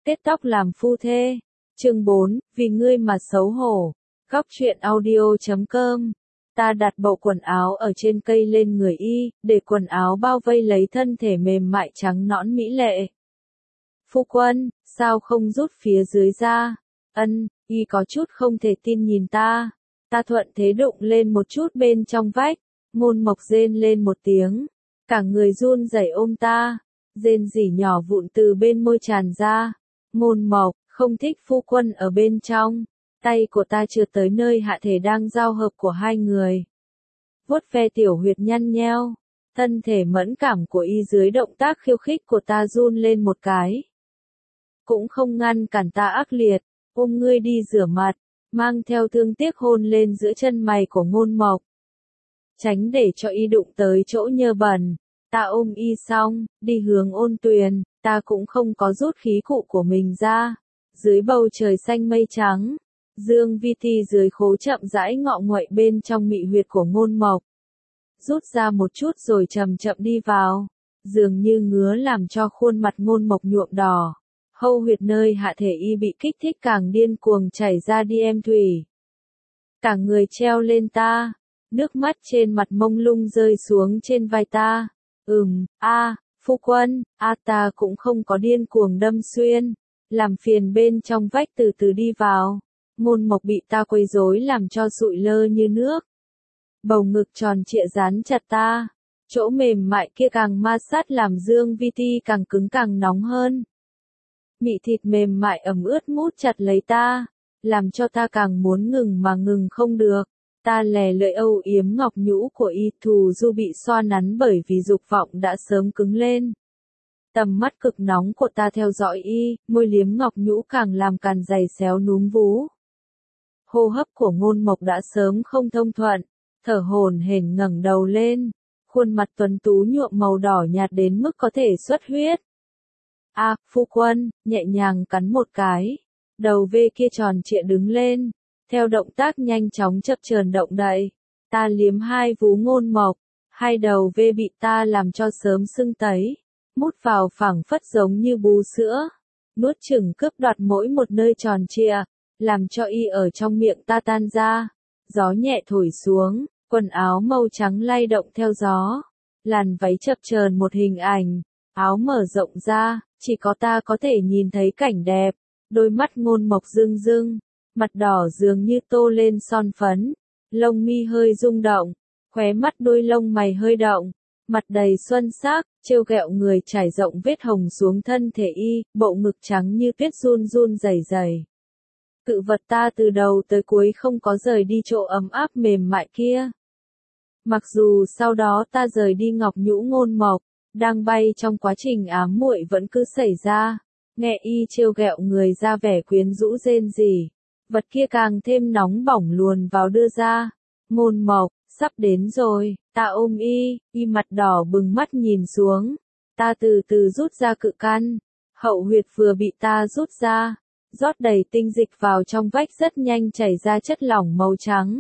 Kết tóc làm phu thê. Chương 4, vì ngươi mà xấu hổ. Góc truyện audio.com. Ta đặt bộ quần áo ở trên cây lên người y, để quần áo bao vây lấy thân thể mềm mại trắng nõn mỹ lệ. Phu quân, sao không rút phía dưới ra? Ân, y có chút không thể tin nhìn ta. Ta thuận thế đụng lên một chút bên trong vách, Ngôn Mộc rên lên một tiếng. Cả người run rẩy ôm ta, rên rỉ nhỏ vụn từ bên môi tràn ra. Ngôn Mộc, không thích phu quân ở bên trong. Tay của ta chưa tới nơi hạ thể đang giao hợp của hai người. Vuốt ve tiểu huyệt nhăn nheo, thân thể mẫn cảm của y dưới động tác khiêu khích của ta run lên một cái. Cũng không ngăn cản ta ác liệt, ôm ngươi đi rửa mặt, mang theo thương tiếc hôn lên giữa chân mày của Ngôn Mộc. Tránh để cho y đụng tới chỗ nhơ bẩn, ta ôm y xong, đi hướng Ôn Tuyền, ta cũng không có rút khí cụ của mình ra. Dưới bầu trời xanh mây trắng, Dương Vi Ti dưới khố chậm rãi ngọ nguậy bên trong mị huyệt của Ngôn Mộc. Rút ra một chút rồi chậm chậm đi vào, dường như ngứa làm cho khuôn mặt Ngôn Mộc nhuộm đỏ. Hâu huyệt nơi hạ thể y bị kích thích càng điên cuồng chảy ra đi em thủy. Cả người treo lên ta, nước mắt trên mặt mông lung rơi xuống trên vai ta. Phu quân, ta cũng không có điên cuồng đâm xuyên, làm phiền bên trong vách từ từ đi vào. Ngôn Mộc bị ta quấy rối làm cho sụi lơ như nước. Bầu ngực tròn trịa dán chặt ta, chỗ mềm mại kia càng ma sát làm Dương Vi Ti càng cứng càng nóng hơn. Mị thịt mềm mại ẩm ướt mút chặt lấy ta, làm cho ta càng muốn ngừng mà ngừng không được. Ta lè lưỡi âu yếm ngọc nhũ của y, thù du bị xoa nắn bởi vì dục vọng đã sớm cứng lên. Tầm mắt cực nóng của ta theo dõi y, môi liếm ngọc nhũ càng làm càn giày xéo núm vú. Hô hấp của Ngôn Mộc đã sớm không thông thuận, thở hổn hển ngẩng đầu lên, khuôn mặt tuấn tú nhuộm màu đỏ nhạt đến mức có thể xuất huyết. Phu quân, nhẹ nhàng cắn một cái, đầu V kia tròn trịa đứng lên, theo động tác nhanh chóng chập chờn động đậy. Ta liếm hai vú Ngôn Mộc, hai đầu V bị ta làm cho sớm sưng tấy, mút vào phảng phất giống như bú sữa, nuốt chửng cướp đoạt mỗi một nơi tròn trịa, làm cho y ở trong miệng ta tan ra. Gió nhẹ thổi xuống, quần áo màu trắng lay động theo gió, làn váy chập chờn một hình ảnh, áo mở rộng ra, chỉ có ta có thể nhìn thấy cảnh đẹp. Đôi mắt Ngôn Mộc rưng rưng, mặt đỏ dường như tô lên son phấn, lông mi hơi rung động, khóe mắt đôi lông mày hơi động, mặt đầy xuân sắc, trêu ghẹo người trải rộng vết hồng xuống thân thể y, bộ ngực trắng như tuyết run run rẩy rẩy. Cự vật ta từ đầu tới cuối không có rời đi chỗ ấm áp mềm mại kia. Mặc dù sau đó ta rời đi ngọc nhũ Ngôn Mộc, đang bay trong quá trình ám muội vẫn cứ xảy ra. Nghe y trêu ghẹo người ra vẻ quyến rũ rên rỉ, vật kia càng thêm nóng bỏng luồn vào đưa ra. Ngôn Mộc, sắp đến rồi, ta ôm y mặt đỏ bừng mắt nhìn xuống. Ta từ từ rút ra cự căn, hậu huyệt vừa bị ta rút ra, rót đầy tinh dịch vào trong vách rất nhanh chảy ra chất lỏng màu trắng.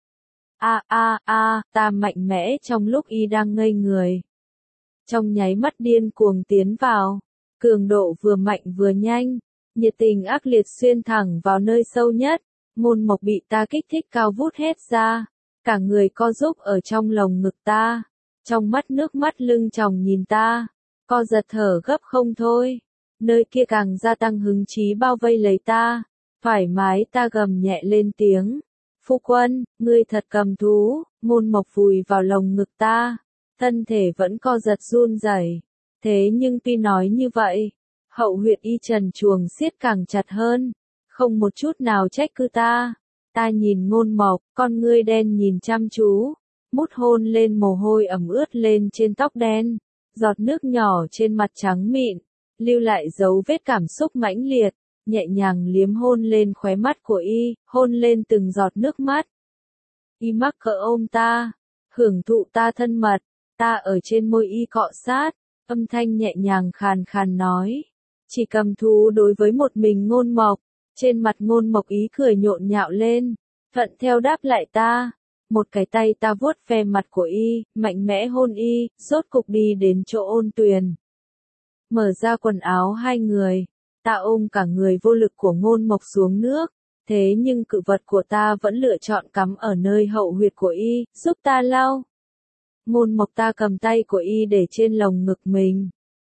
Ta mạnh mẽ trong lúc y đang ngây người. Trong nháy mắt điên cuồng tiến vào, cường độ vừa mạnh vừa nhanh, nhiệt tình ác liệt xuyên thẳng vào nơi sâu nhất. Ngôn Mộc bị ta kích thích cao vút hết ra, cả người co rúm ở trong lồng ngực ta, trong mắt nước mắt lưng tròng nhìn ta, co giật thở gấp không thôi. Nơi kia càng gia tăng hứng chí bao vây lấy ta, thoải mái ta gầm nhẹ lên tiếng. Phu quân, ngươi thật cầm thú. Ngôn Mộc vùi vào lồng ngực ta, thân thể vẫn co giật run rẩy. Thế nhưng tuy nói như vậy, hậu huyệt y trần truồng siết càng chặt hơn, không một chút nào trách cứ ta. Ta nhìn Ngôn Mộc, con ngươi đen nhìn chăm chú, mút hôn lên mồ hôi ẩm ướt lên trên tóc đen, giọt nước nhỏ trên mặt trắng mịn, lưu lại dấu vết cảm xúc mãnh liệt, nhẹ nhàng liếm hôn lên khóe mắt của y, hôn lên từng giọt nước mắt. Y mắc cỡ ôm ta, hưởng thụ ta thân mật, ta ở trên môi y cọ sát, âm thanh nhẹ nhàng khàn khàn nói. Chỉ cầm thú đối với một mình Ngôn Mộc, trên mặt Ngôn Mộc ý cười nhộn nhạo lên, thuận theo đáp lại ta. Một cái tay ta vuốt ve mặt của y, mạnh mẽ hôn y, rốt cục đi đến chỗ Ôn Tuyền. Mở ra quần áo hai người, Ta ôm cả người vô lực của Ngôn Mộc xuống nước, thế nhưng cự vật của ta vẫn lựa chọn cắm ở nơi hậu huyệt của y, giúp ta lau. Ngôn Mộc ta cầm tay của y để trên lồng ngực mình.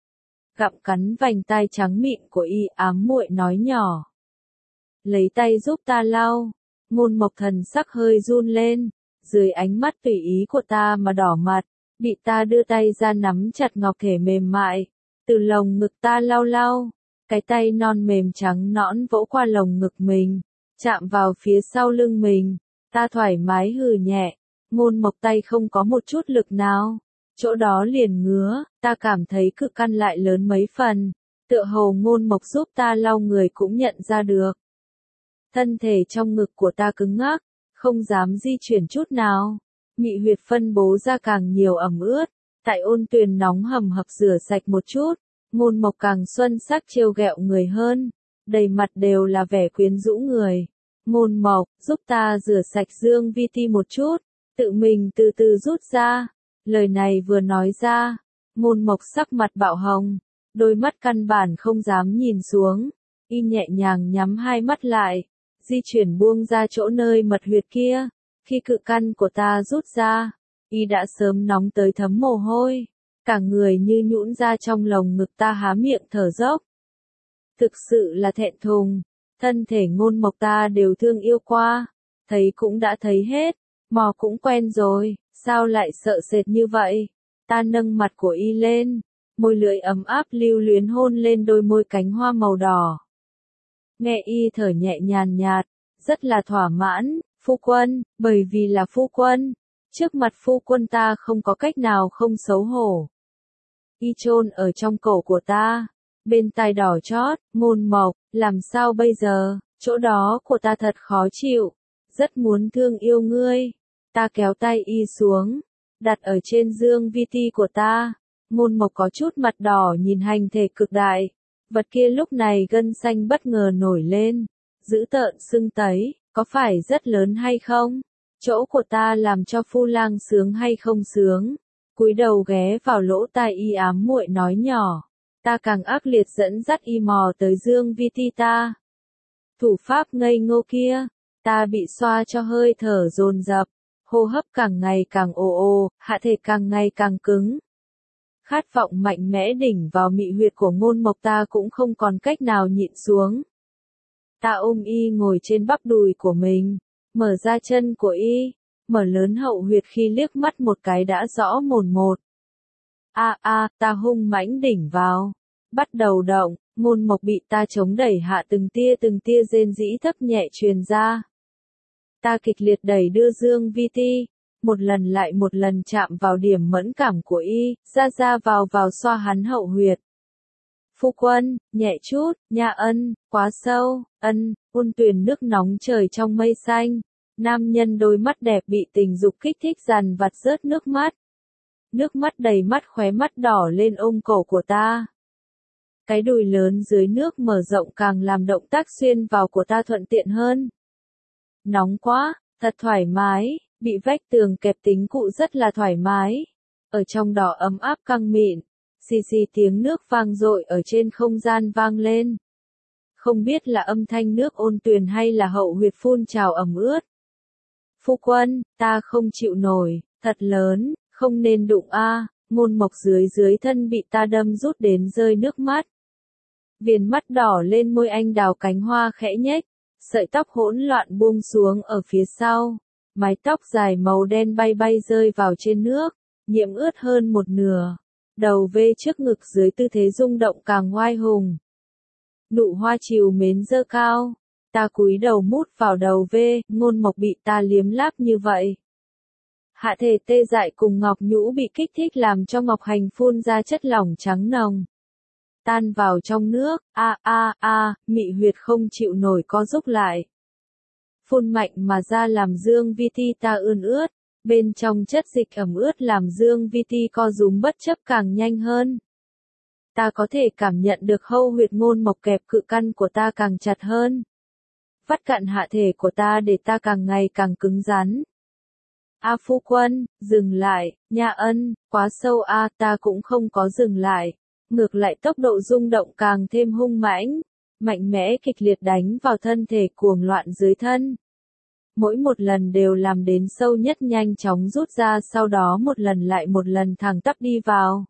Gặm cắn vành tai trắng mịn của y, ám muội nói nhỏ. Lấy tay giúp ta lau. Ngôn Mộc thần sắc hơi run lên, dưới ánh mắt tùy ý của ta mà đỏ mặt, bị ta đưa tay ra nắm chặt ngọc thể mềm mại, từ lồng ngực ta lau lau. Cái tay non mềm trắng nõn vỗ qua lồng ngực mình, chạm vào phía sau lưng mình, ta thoải mái hừ nhẹ. Ngôn Mộc tay không có một chút lực nào, chỗ đó liền ngứa, ta cảm thấy cự căn lại lớn mấy phần, tựa hồ Ngôn Mộc giúp ta lau người cũng nhận ra được. Thân thể trong ngực của ta cứng ngắc, không dám di chuyển chút nào, mị huyệt phân bố ra càng nhiều ẩm ướt, tại ôn tuyền nóng hầm hập rửa sạch một chút, Ngôn Mộc càng xuân sắc trêu ghẹo người hơn, đầy mặt đều là vẻ quyến rũ người. Ngôn Mộc, giúp ta rửa sạch Dương Vi Ti một chút, tự mình từ từ rút ra. Lời này vừa nói ra, Ngôn Mộc sắc mặt bạo hồng, đôi mắt căn bản không dám nhìn xuống, y nhẹ nhàng nhắm hai mắt lại, di chuyển buông ra chỗ nơi mật huyệt kia. Khi cự căn của ta rút ra, y đã sớm nóng tới thấm mồ hôi, cả người như nhũn ra trong lồng ngực ta, há miệng thở dốc. Thực sự là thẹn thùng, thân thể Ngôn Mộc ta đều thương yêu qua, thấy cũng đã thấy hết, mò cũng quen rồi, sao lại sợ sệt như vậy? Ta nâng mặt của y lên, môi lưỡi ấm áp lưu luyến hôn lên đôi môi cánh hoa màu đỏ. Nghe y thở nhẹ nhàn nhạt, rất là thỏa mãn. Phu quân, bởi vì là phu quân, trước mặt phu quân ta không có cách nào không xấu hổ. Y chôn ở trong cổ của ta, bên tai đỏ chót. Ngôn Mộc, làm sao bây giờ, chỗ đó của ta thật khó chịu, rất muốn thương yêu ngươi. Ta kéo tay y xuống, đặt ở trên Dương Vi Ti của ta. Ngôn Mộc có chút mặt đỏ nhìn hành thể cực đại, vật kia lúc này gân xanh bất ngờ nổi lên, dữ tợn sưng tấy. Có phải rất lớn hay không? Chỗ của ta làm cho phu lang sướng hay không sướng? Cúi đầu ghé vào lỗ tai y, ám muội nói nhỏ. Ta càng ác liệt dẫn dắt y mò tới Dương Vi Ti ta. Thủ pháp ngây ngô kia, ta bị xoa cho hơi thở dồn dập, hô hấp càng ngày càng ồ ồ, hạ thể càng ngày càng cứng. Khát vọng mạnh mẽ đỉnh vào mị huyệt của Ngôn Mộc ta cũng không còn cách nào nhịn xuống. Ta ôm y ngồi trên bắp đùi của mình, mở ra chân của y, mở lớn hậu huyệt, khi liếc mắt một cái đã rõ mồn một. Ta hung mãnh đỉnh vào, bắt đầu động. Ngôn Mộc bị ta chống đẩy hạ, từng tia rên rỉ thấp nhẹ truyền ra. Ta kịch liệt đẩy đưa Dương Vi Ti, một lần lại một lần chạm vào điểm mẫn cảm của y, ra vào xoa hắn hậu huyệt. Phu quân, nhẹ chút, nha ân, quá sâu, ân. Ôn tuyền nước nóng trời trong mây xanh, nam nhân đôi mắt đẹp bị tình dục kích thích dằn vặt rớt nước mắt. Nước mắt đầy mắt, khóe mắt đỏ lên ôm cổ của ta. Cái đùi lớn dưới nước mở rộng càng làm động tác xuyên vào của ta thuận tiện hơn. Nóng quá, thật thoải mái, bị vách tường kẹp tính cụ rất là thoải mái. Ở trong đó ấm áp căng mịn, xì xì tiếng nước vang dội ở trên không gian vang lên. Không biết là âm thanh nước ôn tuyền hay là hậu huyệt phun trào ẩm ướt. Phu quân, ta không chịu nổi, thật lớn, không nên đụng a. Ngôn Mộc dưới thân bị ta đâm rút đến rơi nước mắt. Viền mắt đỏ lên, môi anh đào cánh hoa khẽ nhếch, sợi tóc hỗn loạn buông xuống ở phía sau, mái tóc dài màu đen bay rơi vào trên nước, nhiễm ướt hơn một nửa. Đầu V trước ngực dưới tư thế rung động càng oai hùng. Nụ hoa trìu mến dơ cao, ta cúi đầu mút vào đầu V. Ngôn Mộc bị ta liếm láp như vậy. Hạ thể tê dại cùng ngọc nhũ bị kích thích làm cho ngọc hành phun ra chất lỏng trắng nồng. Tan vào trong nước, mị huyệt không chịu nổi co rúc lại. Phun mạnh mà ra làm Dương Vi Ti ta ươn ướt, bên trong chất dịch ẩm ướt làm Dương Vi Ti co rúm bất chấp càng nhanh hơn. Ta có thể cảm nhận được hâu huyệt Ngôn Mộc kẹp cự căn của ta càng chặt hơn. Vắt cạn hạ thể của ta để ta càng ngày càng cứng rắn. Phu quân, dừng lại, nha ân, quá sâu ta cũng không có dừng lại. Ngược lại tốc độ rung động càng thêm hung mãnh, mạnh mẽ kịch liệt đánh vào thân thể cuồng loạn dưới thân. Mỗi một lần đều làm đến sâu nhất nhanh chóng rút ra, sau đó một lần lại một lần thẳng tắp đi vào.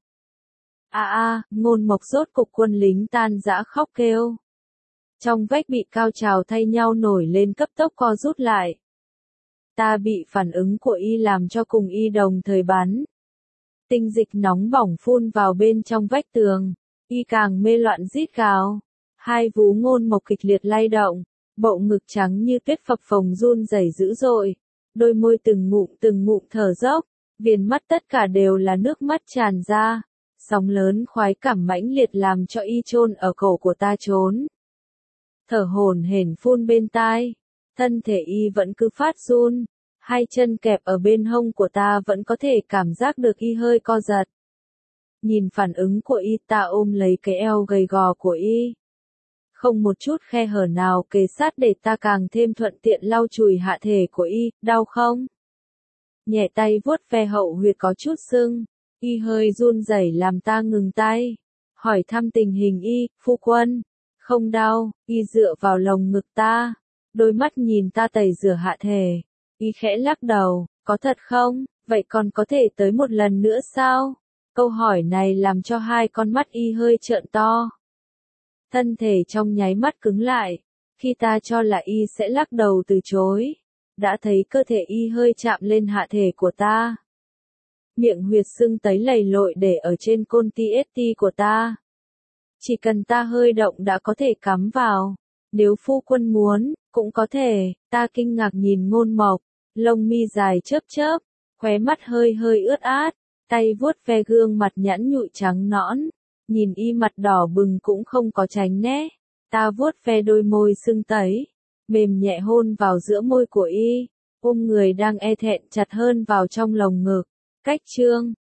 Ngôn Mộc rốt cục quân lính tan rã khóc kêu. Trong vách bị cao trào thay nhau nổi lên cấp tốc co rút lại. Ta bị phản ứng của y làm cho cùng y đồng thời bắn. Tinh dịch nóng bỏng phun vào bên trong vách tường, y càng mê loạn rít gào. Hai vú Ngôn Mộc kịch liệt lay động, bộ ngực trắng như tuyết phập phồng run rẩy dữ dội, đôi môi từng ngụm thở dốc, viền mắt tất cả đều là nước mắt tràn ra, sóng lớn khoái cảm mãnh liệt làm cho y chôn ở cổ của ta trốn. Thở hổn hển phun bên tai, thân thể y vẫn cứ phát run, hai chân kẹp ở bên hông của ta vẫn có thể cảm giác được y hơi co giật. Nhìn phản ứng của y, ta ôm lấy cái eo gầy gò của y. Không một chút khe hở nào kề sát để ta càng thêm thuận tiện lau chùi hạ thể của y. Đau không? Nhẹ tay vuốt ve hậu huyệt có chút sưng, y hơi run rẩy làm ta ngừng tay. Hỏi thăm tình hình y, phu quân. Không đau, y dựa vào lồng ngực ta, đôi mắt nhìn ta tẩy rửa hạ thể. Y khẽ lắc đầu, có thật không? Vậy còn có thể tới một lần nữa sao? Câu hỏi này làm cho hai con mắt y hơi trợn to. Thân thể trong nháy mắt cứng lại, khi ta cho là y sẽ lắc đầu từ chối, đã thấy cơ thể y hơi chạm lên hạ thể của ta. Miệng huyệt sưng tấy lầy lội để ở trên côn TST của ta. Chỉ cần ta hơi động đã có thể cắm vào, nếu phu quân muốn, cũng có thể. Ta kinh ngạc nhìn Ngôn Mộc, lông mi dài chớp chớp, khóe mắt hơi ướt át, tay vuốt ve gương mặt nhẵn nhụi trắng nõn. Nhìn y mặt đỏ bừng cũng không có tránh né, ta vuốt ve đôi môi sưng tấy, mềm nhẹ hôn vào giữa môi của y, ôm người đang e thẹn chặt hơn vào trong lồng ngực. Cách chương